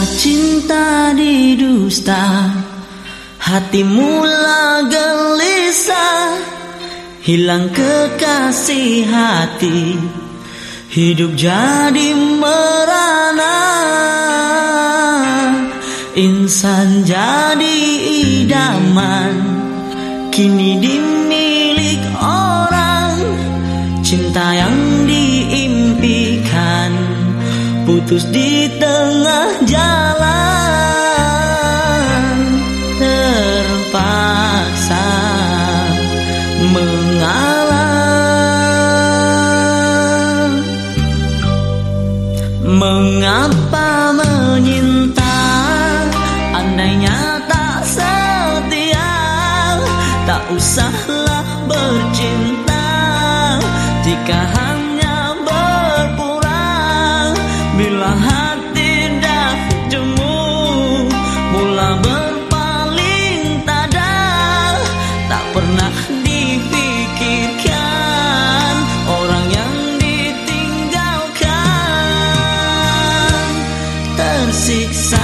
cinta didusta, hati mula gelisah, hilang kekasih hati, hidup jadi merana. Insan jadi idaman, kini dimilik orang. Cinta yang diimpikan putus di tengah jalan, terpaksa mengalah. Mengapa menyinta, andainya tak setia, tak usahlah bercinta jika hanya berpura. Bila hati dah jemu, mula berpaling tada, tak pernah dipikirkan orang yang ditinggalkan. Tersiksa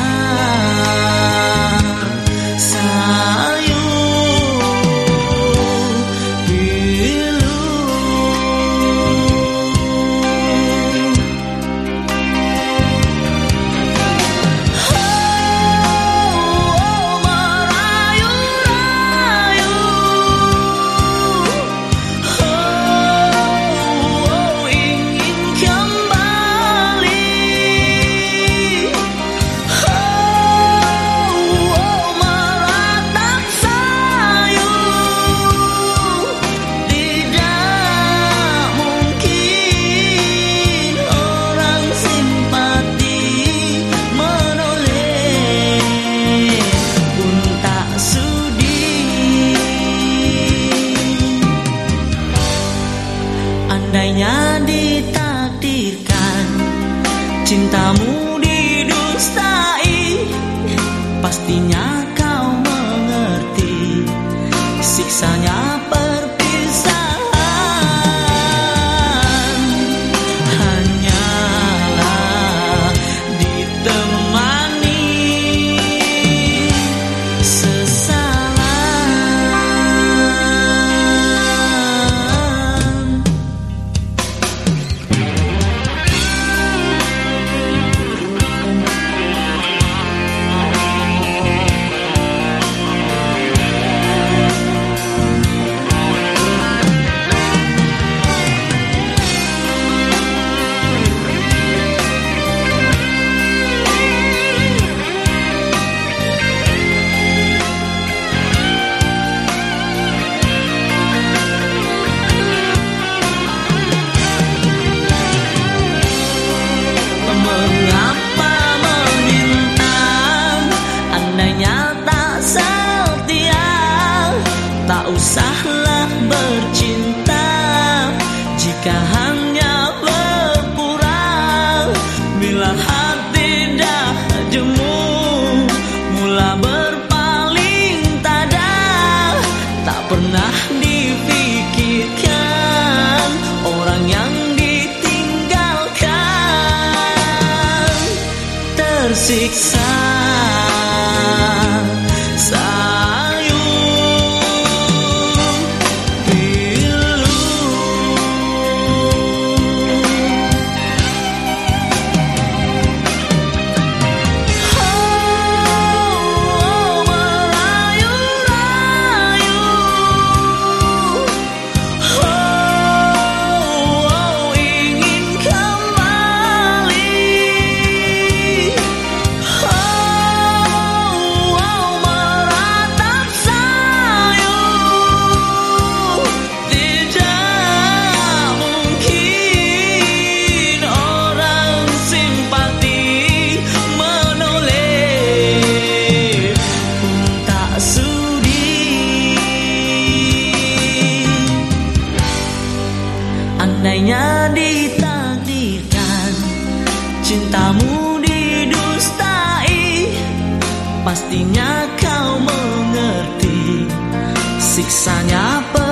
andainya ditakdirkan cintamu didustai, pastinya kau mengerti siksanya perpisahan. Hanyalah ditemani tak usahlah bercinta jika hanya berpura. Bila hati dah jemu, mula berpaling tada, tak pernah dipikirkan orang yang ditinggalkan. Tersiksa andainya ditakdirkan cintamu didustai, pastinya kau mengerti siksanya.